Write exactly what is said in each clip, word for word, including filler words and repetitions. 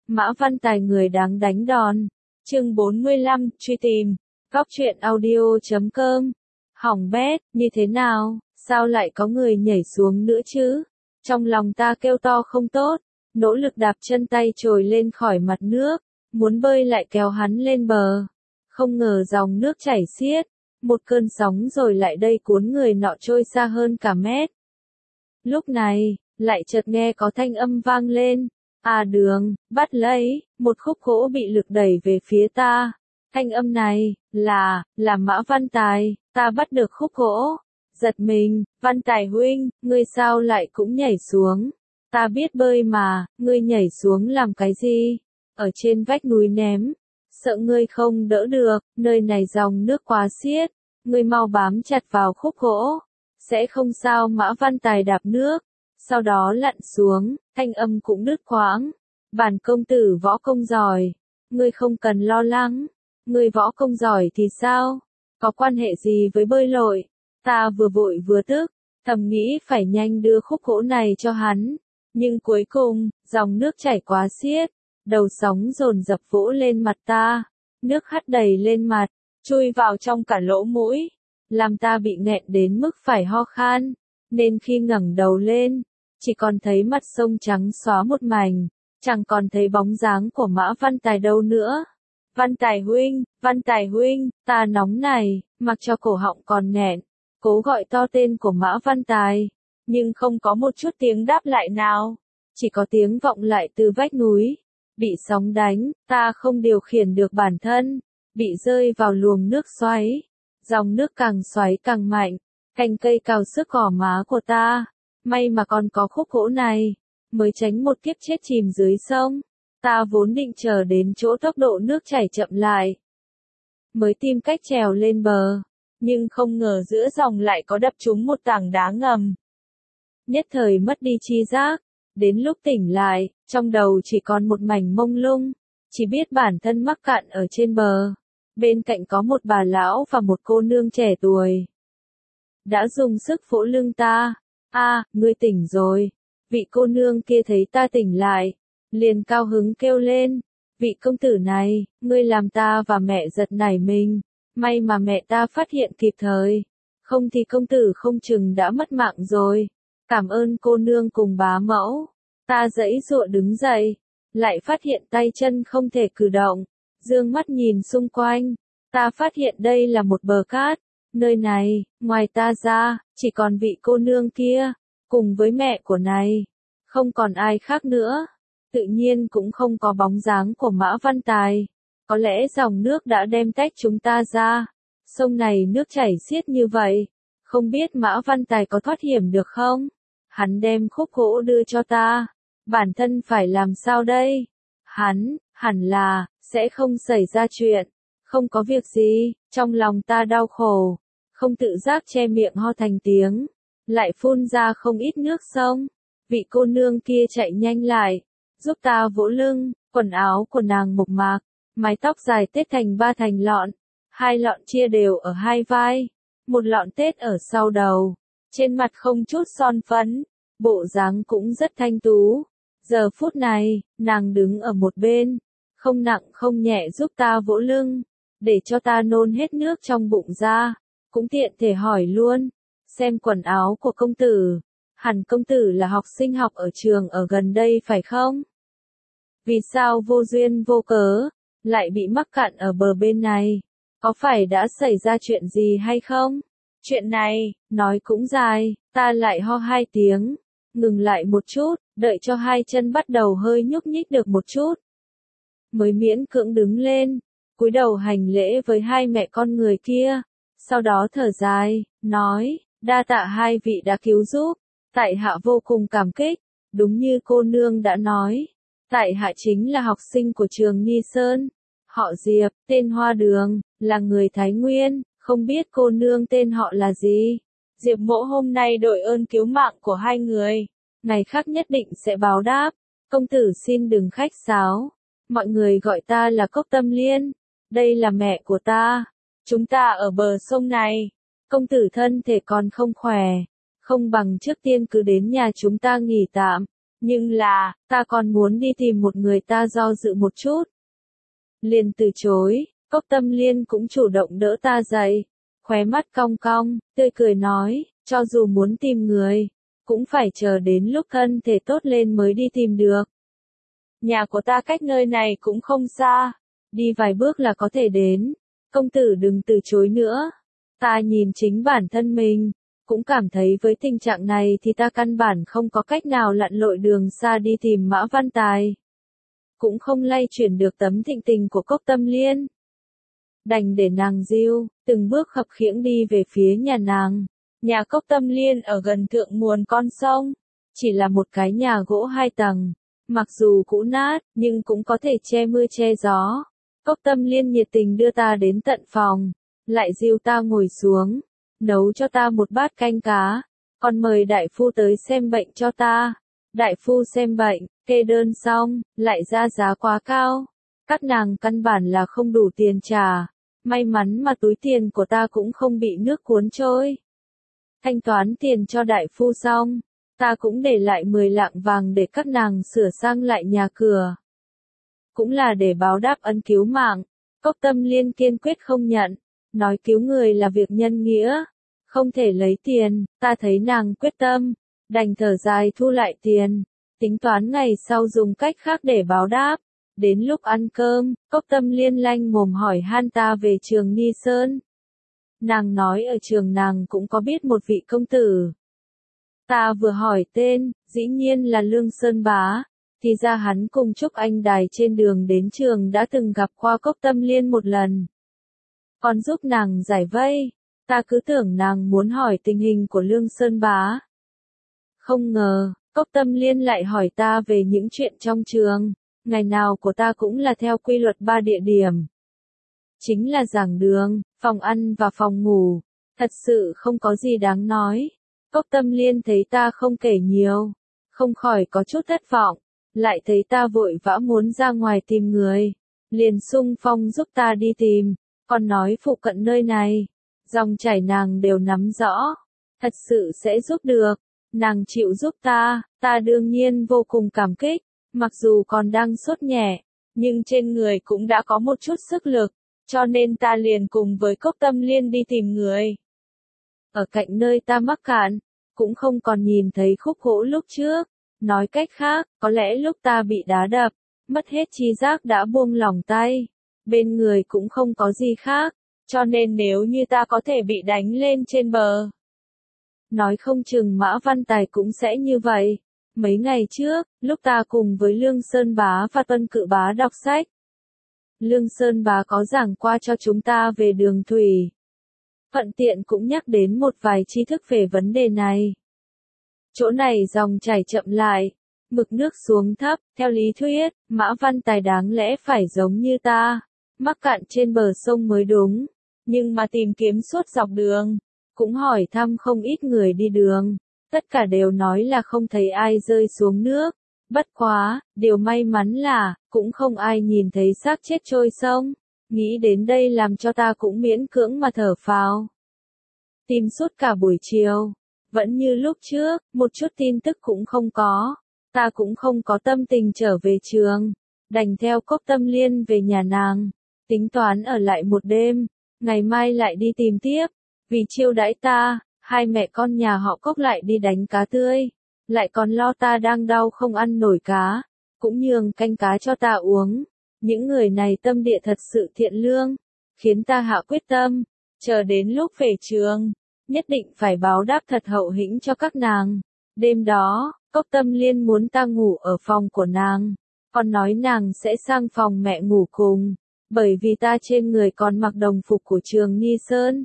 Mã Văn Tài người đáng đánh đòn. Chương bốn mươi lăm, truy tìm. Góc truyện audio chấm com. Hỏng bét, như thế nào, sao lại có người nhảy xuống nữa chứ? Trong lòng ta kêu to không tốt, nỗ lực đạp chân tay trồi lên khỏi mặt nước, muốn bơi lại kéo hắn lên bờ. Không ngờ dòng nước chảy xiết, một cơn sóng rồi lại đây cuốn người nọ trôi xa hơn cả mét. Lúc này, lại chợt nghe có thanh âm vang lên. À Đường, bắt lấy, một khúc gỗ bị lực đẩy về phía ta. Thanh âm này, là, là Mã Văn Tài, ta bắt được khúc gỗ. Giật mình, Văn Tài huynh, ngươi sao lại cũng nhảy xuống? Ta biết bơi mà, ngươi nhảy xuống làm cái gì? Ở trên vách núi ném. Sợ ngươi không đỡ được, nơi này dòng nước quá xiết. Ngươi mau bám chặt vào khúc gỗ. Sẽ không sao. Mã Văn Tài đạp nước. Sau đó lặn xuống, thanh âm cũng đứt quãng. Bản công tử võ công giỏi. Ngươi không cần lo lắng. Ngươi võ công giỏi thì sao? Có quan hệ gì với bơi lội? Ta vừa vội vừa tức, thầm nghĩ phải nhanh đưa khúc gỗ này cho hắn. Nhưng cuối cùng, dòng nước chảy quá xiết, đầu sóng dồn dập vỗ lên mặt ta. Nước hắt đầy lên mặt, chui vào trong cả lỗ mũi, làm ta bị nghẹn đến mức phải ho khan. Nên khi ngẩng đầu lên, chỉ còn thấy mặt sông trắng xóa một mảnh, chẳng còn thấy bóng dáng của Mã Văn Tài đâu nữa. Văn Tài huynh, Văn Tài huynh, ta nóng này, mặc cho cổ họng còn nghẹn, cố gọi to tên của Mã Văn Tài, nhưng không có một chút tiếng đáp lại nào, chỉ có tiếng vọng lại từ vách núi. Bị sóng đánh, ta không điều khiển được bản thân, bị rơi vào luồng nước xoáy, dòng nước càng xoáy càng mạnh, cành cây cào xước gò má của ta. May mà còn có khúc gỗ này, mới tránh một kiếp chết chìm dưới sông. Ta vốn định chờ đến chỗ tốc độ nước chảy chậm lại, mới tìm cách trèo lên bờ, nhưng không ngờ giữa dòng lại có đập trúng một tảng đá ngầm. Nhất thời mất đi tri giác, đến lúc tỉnh lại, trong đầu chỉ còn một mảnh mông lung, chỉ biết bản thân mắc cạn ở trên bờ. Bên cạnh có một bà lão và một cô nương trẻ tuổi, đã dùng sức vỗ lưng ta. A, ngươi tỉnh rồi. Vị cô nương kia thấy ta tỉnh lại, liền cao hứng kêu lên. Vị công tử này, ngươi làm ta và mẹ giật nảy mình. May mà mẹ ta phát hiện kịp thời. Không thì công tử không chừng đã mất mạng rồi. Cảm ơn cô nương cùng bá mẫu. Ta giãy giụa đứng dậy, lại phát hiện tay chân không thể cử động. Dương mắt nhìn xung quanh, ta phát hiện đây là một bờ cát. Nơi này, ngoài ta ra, chỉ còn vị cô nương kia, cùng với mẹ của này. Không còn ai khác nữa. Tự nhiên cũng không có bóng dáng của Mã Văn Tài. Có lẽ dòng nước đã đem tách chúng ta ra. Sông này nước chảy xiết như vậy. Không biết Mã Văn Tài có thoát hiểm được không? Hắn đem khúc gỗ đưa cho ta. Bản thân phải làm sao đây? Hắn, hẳn là, sẽ không xảy ra chuyện. Không có việc gì, trong lòng ta đau khổ. Không tự giác che miệng ho thành tiếng. Lại phun ra không ít nước sông. Vị cô nương kia chạy nhanh lại, giúp ta vỗ lưng. Quần áo của nàng mộc mạc, mái tóc dài tết thành ba thành lọn. Hai lọn chia đều ở hai vai, một lọn tết ở sau đầu. Trên mặt không chút son phấn, bộ dáng cũng rất thanh tú. Giờ phút này, nàng đứng ở một bên, không nặng không nhẹ giúp ta vỗ lưng, để cho ta nôn hết nước trong bụng ra. Cũng tiện thể hỏi luôn, xem quần áo của công tử. Hẳn công tử là học sinh học ở trường ở gần đây phải không? Vì sao vô duyên vô cớ, lại bị mắc cạn ở bờ bên này? Có phải đã xảy ra chuyện gì hay không? Chuyện này, nói cũng dài, ta lại ho hai tiếng, ngừng lại một chút, đợi cho hai chân bắt đầu hơi nhúc nhích được một chút. Mới miễn cưỡng đứng lên, cúi đầu hành lễ với hai mẹ con người kia, sau đó thở dài, nói, đa tạ hai vị đã cứu giúp, tại hạ vô cùng cảm kích. Đúng như cô nương đã nói, tại hạ chính là học sinh của trường Nghi Sơn, họ Diệp, tên Hoa Đường, là người Thái Nguyên, không biết cô nương tên họ là gì. Diệp mỗ hôm nay đội ơn cứu mạng của hai người, ngày khác nhất định sẽ báo đáp. Công tử xin đừng khách sáo, mọi người gọi ta là Cốc Tâm Liên, đây là mẹ của ta. Chúng ta ở bờ sông này, công tử thân thể còn không khỏe, không bằng trước tiên cứ đến nhà chúng ta nghỉ tạm, Nhưng là, ta còn muốn đi tìm một người ta do dự một chút. Liền từ chối, Cốc Tâm Liên cũng chủ động đỡ ta dậy, khóe mắt cong cong, tươi cười nói, cho dù muốn tìm người, cũng phải chờ đến lúc thân thể tốt lên mới đi tìm được. Nhà của ta cách nơi này cũng không xa, đi vài bước là có thể đến, công tử đừng từ chối nữa. Ta nhìn chính bản thân mình, cũng cảm thấy với tình trạng này thì ta căn bản không có cách nào lặn lội đường xa đi tìm Mã Văn Tài. Cũng không lay chuyển được tấm thịnh tình của Cốc Tâm Liên. Đành để nàng diêu, từng bước khập khiễng đi về phía nhà nàng. Nhà Cốc Tâm Liên ở gần thượng nguồn con sông, chỉ là một cái nhà gỗ hai tầng, mặc dù cũ nát, nhưng cũng có thể che mưa che gió. Cốc Tâm Liên nhiệt tình đưa ta đến tận phòng, lại dìu ta ngồi xuống, nấu cho ta một bát canh cá, còn mời đại phu tới xem bệnh cho ta. Đại phu xem bệnh, kê đơn xong, lại ra giá quá cao. Các nàng căn bản là không đủ tiền trả, may mắn mà túi tiền của ta cũng không bị nước cuốn trôi. Thanh toán tiền cho đại phu xong, ta cũng để lại mười lạng vàng để các nàng sửa sang lại nhà cửa. Cũng là để báo đáp ân cứu mạng. Cốc Tâm Liên kiên quyết không nhận, nói cứu người là việc nhân nghĩa, không thể lấy tiền. Ta thấy nàng quyết tâm, đành thở dài thu lại tiền, tính toán ngày sau dùng cách khác để báo đáp. Đến lúc ăn cơm, Cốc Tâm Liên lanh mồm hỏi han ta về Trường Ni Sơn. Nàng nói ở trường nàng cũng có biết một vị công tử. Ta vừa hỏi tên, dĩ nhiên là Lương Sơn Bá, thì ra hắn cùng Trúc Anh Đài trên đường đến trường đã từng gặp qua Cốc Tâm Liên một lần. Còn giúp nàng giải vây, ta cứ tưởng nàng muốn hỏi tình hình của Lương Sơn Bá. Không ngờ, Cốc Tâm Liên lại hỏi ta về những chuyện trong trường, ngày nào của ta cũng là theo quy luật ba địa điểm. Chính là giảng đường, phòng ăn và phòng ngủ, thật sự không có gì đáng nói. Cốc Tâm Liên thấy ta không kể nhiều, không khỏi có chút thất vọng, lại thấy ta vội vã muốn ra ngoài tìm người, liền xung phong giúp ta đi tìm, còn nói phụ cận nơi này, dòng chảy nàng đều nắm rõ, thật sự sẽ giúp được. Nàng chịu giúp ta, ta đương nhiên vô cùng cảm kích, mặc dù còn đang sốt nhẹ, nhưng trên người cũng đã có một chút sức lực, cho nên ta liền cùng với Cốc Tâm Liên đi tìm người. Ở cạnh nơi ta mắc cạn, cũng không còn nhìn thấy khúc gỗ lúc trước, nói cách khác, có lẽ lúc ta bị đá đập, mất hết tri giác đã buông lỏng tay, bên người cũng không có gì khác, cho nên nếu như ta có thể bị đánh lên trên bờ, nói không chừng Mã Văn Tài cũng sẽ như vậy. Mấy ngày trước, lúc ta cùng với Lương Sơn Bá và Tuân Cự Bá đọc sách, Lương Sơn Bá có giảng qua cho chúng ta về đường thủy. Thuận tiện cũng nhắc đến một vài tri thức về vấn đề này. Chỗ này dòng chảy chậm lại, mực nước xuống thấp, theo lý thuyết, Mã Văn Tài đáng lẽ phải giống như ta, mắc cạn trên bờ sông mới đúng, nhưng mà tìm kiếm suốt dọc đường, cũng hỏi thăm không ít người đi đường, tất cả đều nói là không thấy ai rơi xuống nước. Bất quá, điều may mắn là, cũng không ai nhìn thấy xác chết trôi sông. Nghĩ đến đây làm cho ta cũng miễn cưỡng mà thở phào. Tìm suốt cả buổi chiều, vẫn như lúc trước, một chút tin tức cũng không có. Ta cũng không có tâm tình trở về trường, đành theo Cốc Tâm Liên về nhà nàng, tính toán ở lại một đêm, ngày mai lại đi tìm tiếp. Vì chiêu đãi ta, hai mẹ con nhà họ Cốc lại đi đánh cá tươi, lại còn lo ta đang đau không ăn nổi cá, cũng nhường canh cá cho ta uống. Những người này tâm địa thật sự thiện lương, khiến ta hạ quyết tâm, chờ đến lúc về trường, nhất định phải báo đáp thật hậu hĩnh cho các nàng. Đêm đó, Cốc Tâm Liên muốn ta ngủ ở phòng của nàng, còn nói nàng sẽ sang phòng mẹ ngủ cùng, bởi vì ta trên người còn mặc đồng phục của Trường Ni Sơn,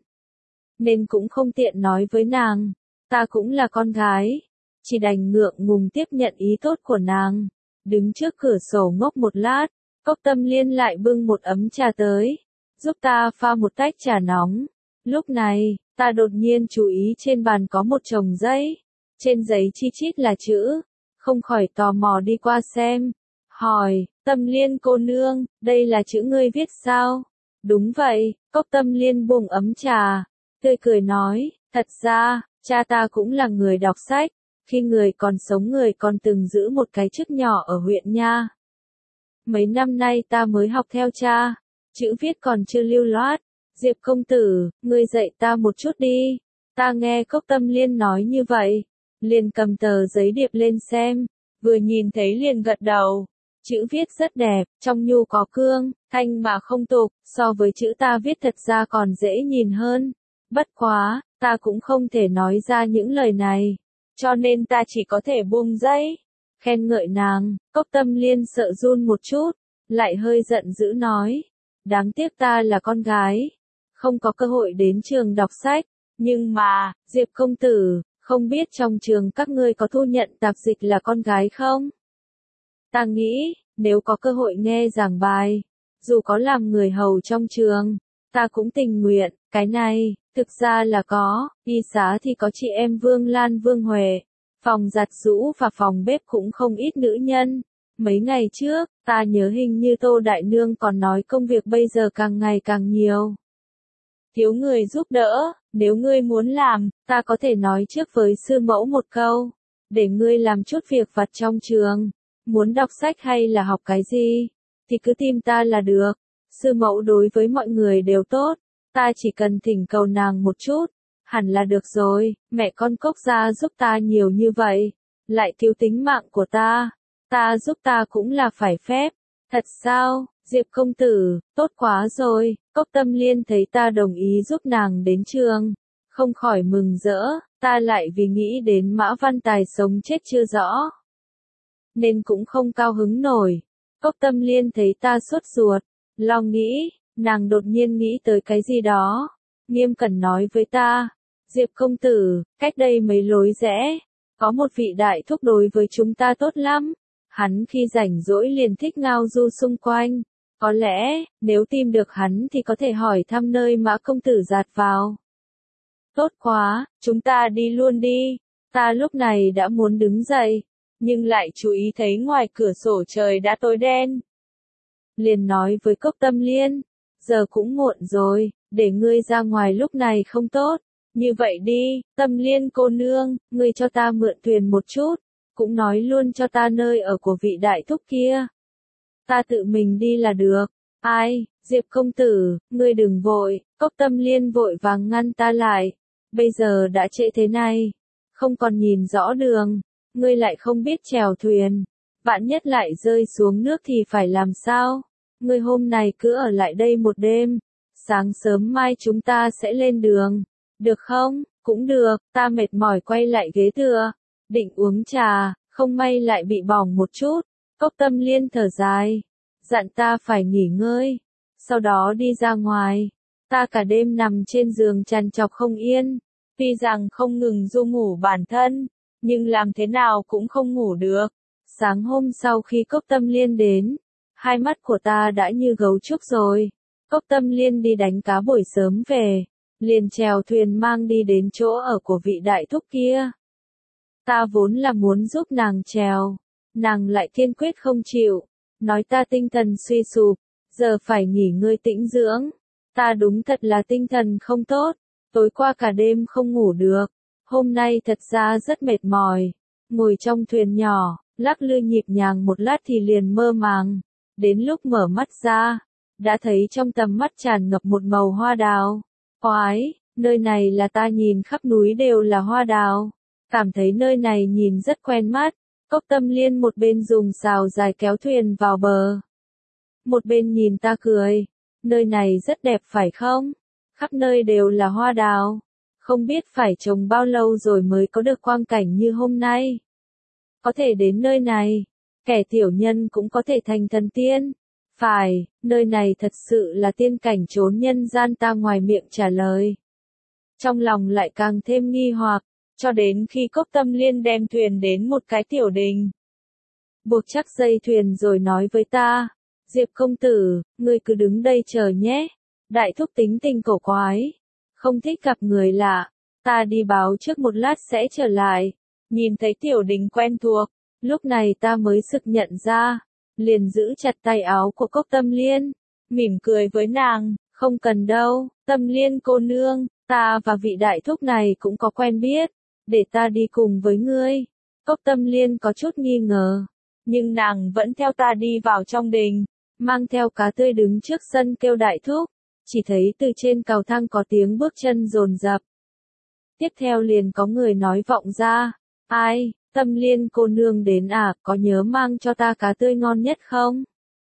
nên cũng không tiện nói với nàng. Ta cũng là con gái, chỉ đành ngượng ngùng tiếp nhận ý tốt của nàng. Đứng trước cửa sổ ngốc một lát, Cốc Tâm Liên lại bưng một ấm trà tới, giúp ta pha một tách trà nóng. Lúc này, ta đột nhiên chú ý trên bàn có một chồng giấy, trên giấy chi chít là chữ, không khỏi tò mò đi qua xem, hỏi, Tâm Liên cô nương, đây là chữ ngươi viết sao? Đúng vậy, Cốc Tâm Liên buông ấm trà, tươi cười nói, thật ra, cha ta cũng là người đọc sách, khi người còn sống người còn từng giữ một cái chức nhỏ ở huyện nha. Mấy năm nay ta mới học theo cha, chữ viết còn chưa lưu loát. Diệp công tử, ngươi dạy ta một chút đi. Ta nghe Cốc Tâm Liên nói như vậy, liền cầm tờ giấy điệp lên xem, vừa nhìn thấy liền gật đầu. Chữ viết rất đẹp, trong nhu có cương, thanh mà không tục, so với chữ ta viết thật ra còn dễ nhìn hơn. Bất quá, ta cũng không thể nói ra những lời này, cho nên ta chỉ có thể buông giấy, khen ngợi nàng. Cốc Tâm Liên sợ run một chút, lại hơi giận dữ nói, đáng tiếc ta là con gái, không có cơ hội đến trường đọc sách, nhưng mà, Diệp công tử, không biết trong trường các ngươi có thu nhận tạp dịch là con gái không? Ta nghĩ, nếu có cơ hội nghe giảng bài, dù có làm người hầu trong trường, ta cũng tình nguyện. Cái này, thực ra là có, y xá thì có chị em Vương Lan Vương Huệ, phòng giặt giũ và phòng bếp cũng không ít nữ nhân. Mấy ngày trước, ta nhớ hình như Tô Đại Nương còn nói công việc bây giờ càng ngày càng nhiều. Thiếu người giúp đỡ, nếu ngươi muốn làm, ta có thể nói trước với sư mẫu một câu, để ngươi làm chút việc vặt trong trường. Muốn đọc sách hay là học cái gì, thì cứ tìm ta là được. Sư mẫu đối với mọi người đều tốt, ta chỉ cần thỉnh cầu nàng một chút, hẳn là được rồi. Mẹ con Cốc gia giúp ta nhiều như vậy, lại cứu tính mạng của ta, ta giúp ta cũng là phải phép. Thật sao, Diệp công tử, tốt quá rồi. Cốc Tâm Liên thấy ta đồng ý giúp nàng đến trường, không khỏi mừng rỡ. Ta lại vì nghĩ đến Mã Văn Tài sống chết chưa rõ, nên cũng không cao hứng nổi. Cốc Tâm Liên thấy ta sốt ruột, lo nghĩ, nàng đột nhiên nghĩ tới cái gì đó, nghiêm cẩn nói với ta, Diệp công tử, cách đây mấy lối rẽ, có một vị đại thúc đối với chúng ta tốt lắm, hắn khi rảnh rỗi liền thích ngao du xung quanh, có lẽ, nếu tìm được hắn thì có thể hỏi thăm nơi Mã công tử dạt vào. Tốt quá, chúng ta đi luôn đi. Ta lúc này đã muốn đứng dậy, nhưng lại chú ý thấy ngoài cửa sổ trời đã tối đen. Liền nói với Cốc Tâm Liên, giờ cũng muộn rồi, để ngươi ra ngoài lúc này không tốt. Như vậy đi, Tâm Liên cô nương, ngươi cho ta mượn thuyền một chút, cũng nói luôn cho ta nơi ở của vị đại thúc kia. Ta tự mình đi là được. Ai, Diệp công tử, ngươi đừng vội. Cốc Tâm Liên vội vàng ngăn ta lại. Bây giờ đã trễ thế này, không còn nhìn rõ đường, ngươi lại không biết chèo thuyền, vạn nhất lại rơi xuống nước thì phải làm sao? Ngươi hôm nay cứ ở lại đây một đêm, sáng sớm mai chúng ta sẽ lên đường, được không? Cũng được. Ta mệt mỏi quay lại ghế tựa, định uống trà, không may lại bị bỏng một chút. Cốc Tâm Liên thở dài, dặn ta phải nghỉ ngơi, sau đó đi ra ngoài. Ta cả đêm nằm trên giường trằn trọc không yên, tuy rằng không ngừng ru ngủ bản thân, nhưng làm thế nào cũng không ngủ được. Sáng hôm sau khi Cốc Tâm Liên đến, hai mắt của ta đã như gấu trúc rồi. Cốc Tâm Liên đi đánh cá buổi sớm về, liền chèo thuyền mang đi đến chỗ ở của vị đại thúc kia. Ta vốn là muốn giúp nàng chèo, nàng lại kiên quyết không chịu, nói ta tinh thần suy sụp, giờ phải nghỉ ngơi tĩnh dưỡng. Ta đúng thật là tinh thần không tốt, tối qua cả đêm không ngủ được, hôm nay thật ra rất mệt mỏi, ngồi trong thuyền nhỏ, lắc lư nhịp nhàng một lát thì liền mơ màng, đến lúc mở mắt ra, đã thấy trong tầm mắt tràn ngập một màu hoa đào. Oái, nơi này là ta nhìn khắp núi đều là hoa đào, cảm thấy nơi này nhìn rất quen mắt. Cốc Tâm Liên một bên dùng sào dài kéo thuyền vào bờ, một bên nhìn ta cười, nơi này rất đẹp phải không? Khắp nơi đều là hoa đào, không biết phải trồng bao lâu rồi mới có được quang cảnh như hôm nay. Có thể đến nơi này, kẻ tiểu nhân cũng có thể thành thần tiên. Phải, nơi này thật sự là tiên cảnh chốn nhân gian, ta ngoài miệng trả lời. Trong lòng lại càng thêm nghi hoặc, cho đến khi Cốc Tâm Liên đem thuyền đến một cái tiểu đình. Buộc chắc dây thuyền rồi nói với ta, Diệp công tử, ngươi cứ đứng đây chờ nhé. Đại thúc tính tình cổ quái, không thích gặp người lạ, ta đi báo trước một lát sẽ trở lại. Nhìn thấy tiểu đình quen thuộc, lúc này ta mới sực nhận ra, liền giữ chặt tay áo của Cốc Tâm Liên, mỉm cười với nàng, không cần đâu, Tâm Liên cô nương, ta và vị đại thúc này cũng có quen biết, để ta đi cùng với ngươi. Cốc Tâm Liên có chút nghi ngờ, nhưng nàng vẫn theo ta đi vào trong đình, mang theo cá tươi đứng trước sân kêu đại thúc, chỉ thấy từ trên cầu thang có tiếng bước chân dồn dập. Tiếp theo liền có người nói vọng ra, ai, Tâm Liên cô nương đến à, có nhớ mang cho ta cá tươi ngon nhất không?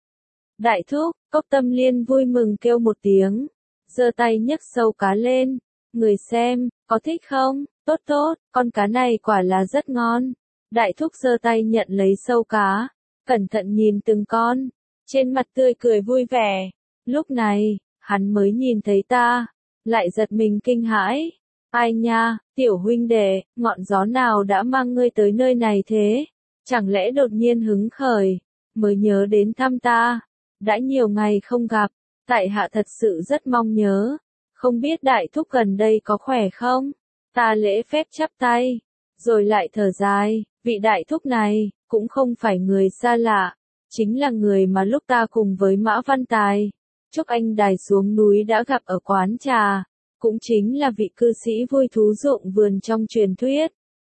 Đại thúc, Cốc Tâm Liên vui mừng kêu một tiếng, giơ tay nhấc sâu cá lên, người xem, có thích không? Tốt tốt, con cá này quả là rất ngon. Đại thúc giơ tay nhận lấy sâu cá, cẩn thận nhìn từng con, trên mặt tươi cười vui vẻ. Lúc này, hắn mới nhìn thấy ta, lại giật mình kinh hãi. Ai nha, tiểu huynh đệ, ngọn gió nào đã mang ngươi tới nơi này thế? Chẳng lẽ đột nhiên hứng khởi, mới nhớ đến thăm ta? Đã nhiều ngày không gặp, tại hạ thật sự rất mong nhớ. Không biết đại thúc gần đây có khỏe không? Ta lễ phép chắp tay, rồi lại thở dài, vị đại thúc này, cũng không phải người xa lạ, chính là người mà lúc ta cùng với Mã Văn Tài, Trúc Anh Đài xuống núi đã gặp ở quán trà, cũng chính là vị cư sĩ vui thú ruộng vườn trong truyền thuyết.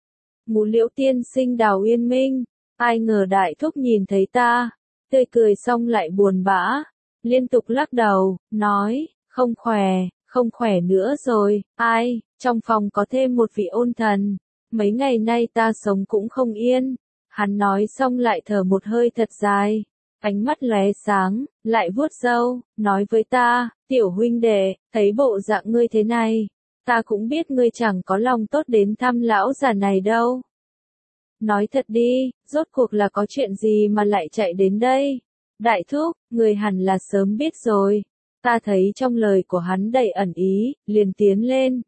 Ngũ Liễu tiên sinh Đào Uyên Minh, ai ngờ đại thúc nhìn thấy ta, tươi cười xong lại buồn bã, liên tục lắc đầu, nói, không khỏe, không khỏe nữa rồi, ai, trong phòng có thêm một vị ôn thần, mấy ngày nay ta sống cũng không yên. Hắn nói xong lại thở một hơi thật dài, ánh mắt lóe sáng, lại vuốt râu, nói với ta, tiểu huynh đệ, thấy bộ dạng ngươi thế này, ta cũng biết ngươi chẳng có lòng tốt đến thăm lão già này đâu. Nói thật đi, rốt cuộc là có chuyện gì mà lại chạy đến đây? Đại thúc, người hẳn là sớm biết rồi. Ta thấy trong lời của hắn đầy ẩn ý, liền tiến lên.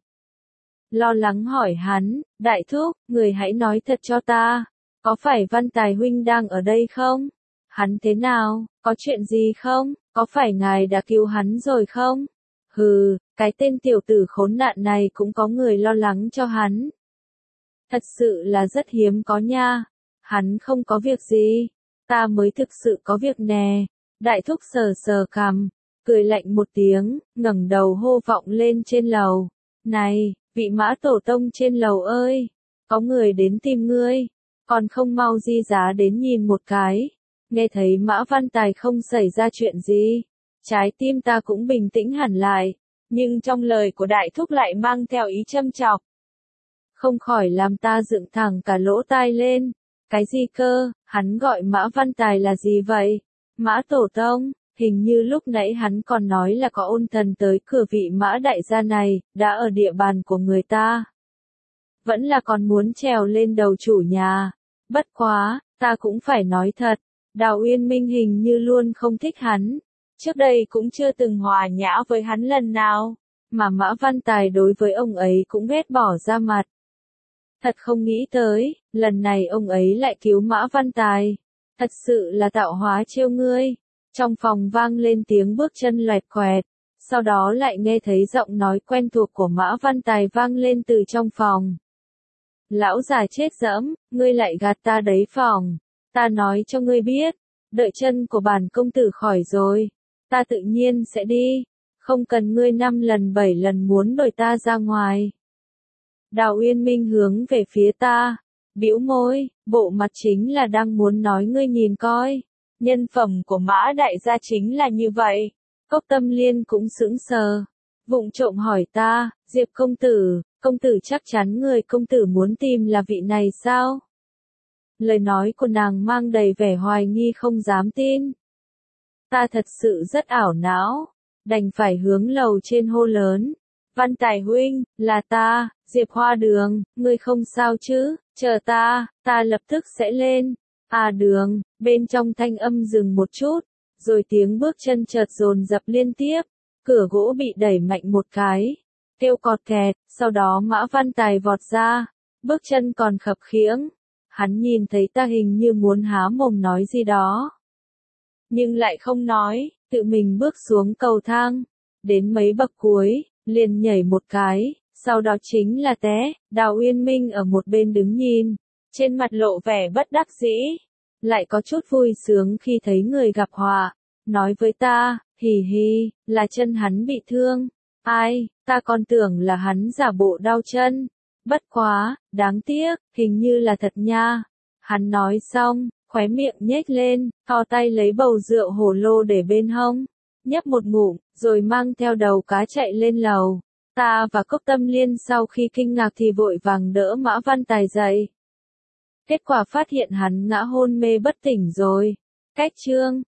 Lo lắng hỏi hắn, đại thúc, người hãy nói thật cho ta, có phải Văn Tài huynh đang ở đây không? Hắn thế nào, có chuyện gì không, có phải ngài đã cứu hắn rồi không? Hừ, cái tên tiểu tử khốn nạn này cũng có người lo lắng cho hắn. Thật sự là rất hiếm có nha, hắn không có việc gì, ta mới thực sự có việc nè. Đại thúc sờ sờ cằm, cười lạnh một tiếng, ngẩng đầu hô vọng lên trên lầu. Này, vị Mã tổ tông trên lầu ơi, có người đến tìm ngươi, còn không mau di giá đến nhìn một cái. Nghe thấy Mã Văn Tài không xảy ra chuyện gì, trái tim ta cũng bình tĩnh hẳn lại, nhưng trong lời của đại thúc lại mang theo ý châm chọc. Không khỏi làm ta dựng thẳng cả lỗ tai lên. Cái gì cơ, hắn gọi Mã Văn Tài là gì vậy? Mã tổ tông, hình như lúc nãy hắn còn nói là có ôn thần tới cửa vị Mã đại gia này, đã ở địa bàn của người ta. Vẫn là còn muốn trèo lên đầu chủ nhà. Bất quá, ta cũng phải nói thật, Đào Uyên Minh hình như luôn không thích hắn. Trước đây cũng chưa từng hòa nhã với hắn lần nào, mà Mã Văn Tài đối với ông ấy cũng ghét bỏ ra mặt. Thật không nghĩ tới, lần này ông ấy lại cứu Mã Văn Tài. Thật sự là tạo hóa trêu ngươi. Trong phòng vang lên tiếng bước chân loẹt quẹt, sau đó lại nghe thấy giọng nói quen thuộc của Mã Văn Tài vang lên từ trong phòng. Lão già chết dẫm, ngươi lại gạt ta đấy phòng. Ta nói cho ngươi biết, đợi chân của bản công tử khỏi rồi, ta tự nhiên sẽ đi, không cần ngươi năm lần bảy lần muốn đuổi ta ra ngoài. Đào Uyên Minh hướng về phía ta, bĩu môi, bộ mặt chính là đang muốn nói ngươi nhìn coi, nhân phẩm của Mã đại gia chính là như vậy. Cốc Tâm Liên cũng sững sờ, vụng trộm hỏi ta, Diệp công tử, công tử chắc chắn người công tử muốn tìm là vị này sao? Lời nói của nàng mang đầy vẻ hoài nghi không dám tin. Ta thật sự rất ảo não, đành phải hướng lầu trên hô lớn. Văn Tài huynh, là ta, Diệp Hoa Đường, ngươi không sao chứ, chờ ta, ta lập tức sẽ lên. À Đường, bên trong thanh âm dừng một chút, rồi tiếng bước chân chợt dồn dập liên tiếp, cửa gỗ bị đẩy mạnh một cái, kêu cọt kẹt, sau đó Mã Văn Tài vọt ra, bước chân còn khập khiễng. Hắn nhìn thấy ta hình như muốn há mồm nói gì đó, nhưng lại không nói, tự mình bước xuống cầu thang, đến mấy bậc cuối, liền nhảy một cái, sau đó chính là té. Đào Uyên Minh ở một bên đứng nhìn, trên mặt lộ vẻ bất đắc dĩ, lại có chút vui sướng khi thấy người gặp họa, nói với ta, hì hì, là chân hắn bị thương. Ai, ta còn tưởng là hắn giả bộ đau chân, Bất quá, đáng tiếc, hình như là thật nha. Hắn nói xong, khóe miệng nhếch lên, thò tay lấy bầu rượu hồ lô để bên hông, nhấp một ngụm, rồi mang theo đầu cá chạy lên lầu. Ta và Cốc Tâm Liên sau khi kinh ngạc thì vội vàng đỡ Mã Văn Tài dậy. Kết quả phát hiện hắn ngã hôn mê bất tỉnh rồi. Cách chương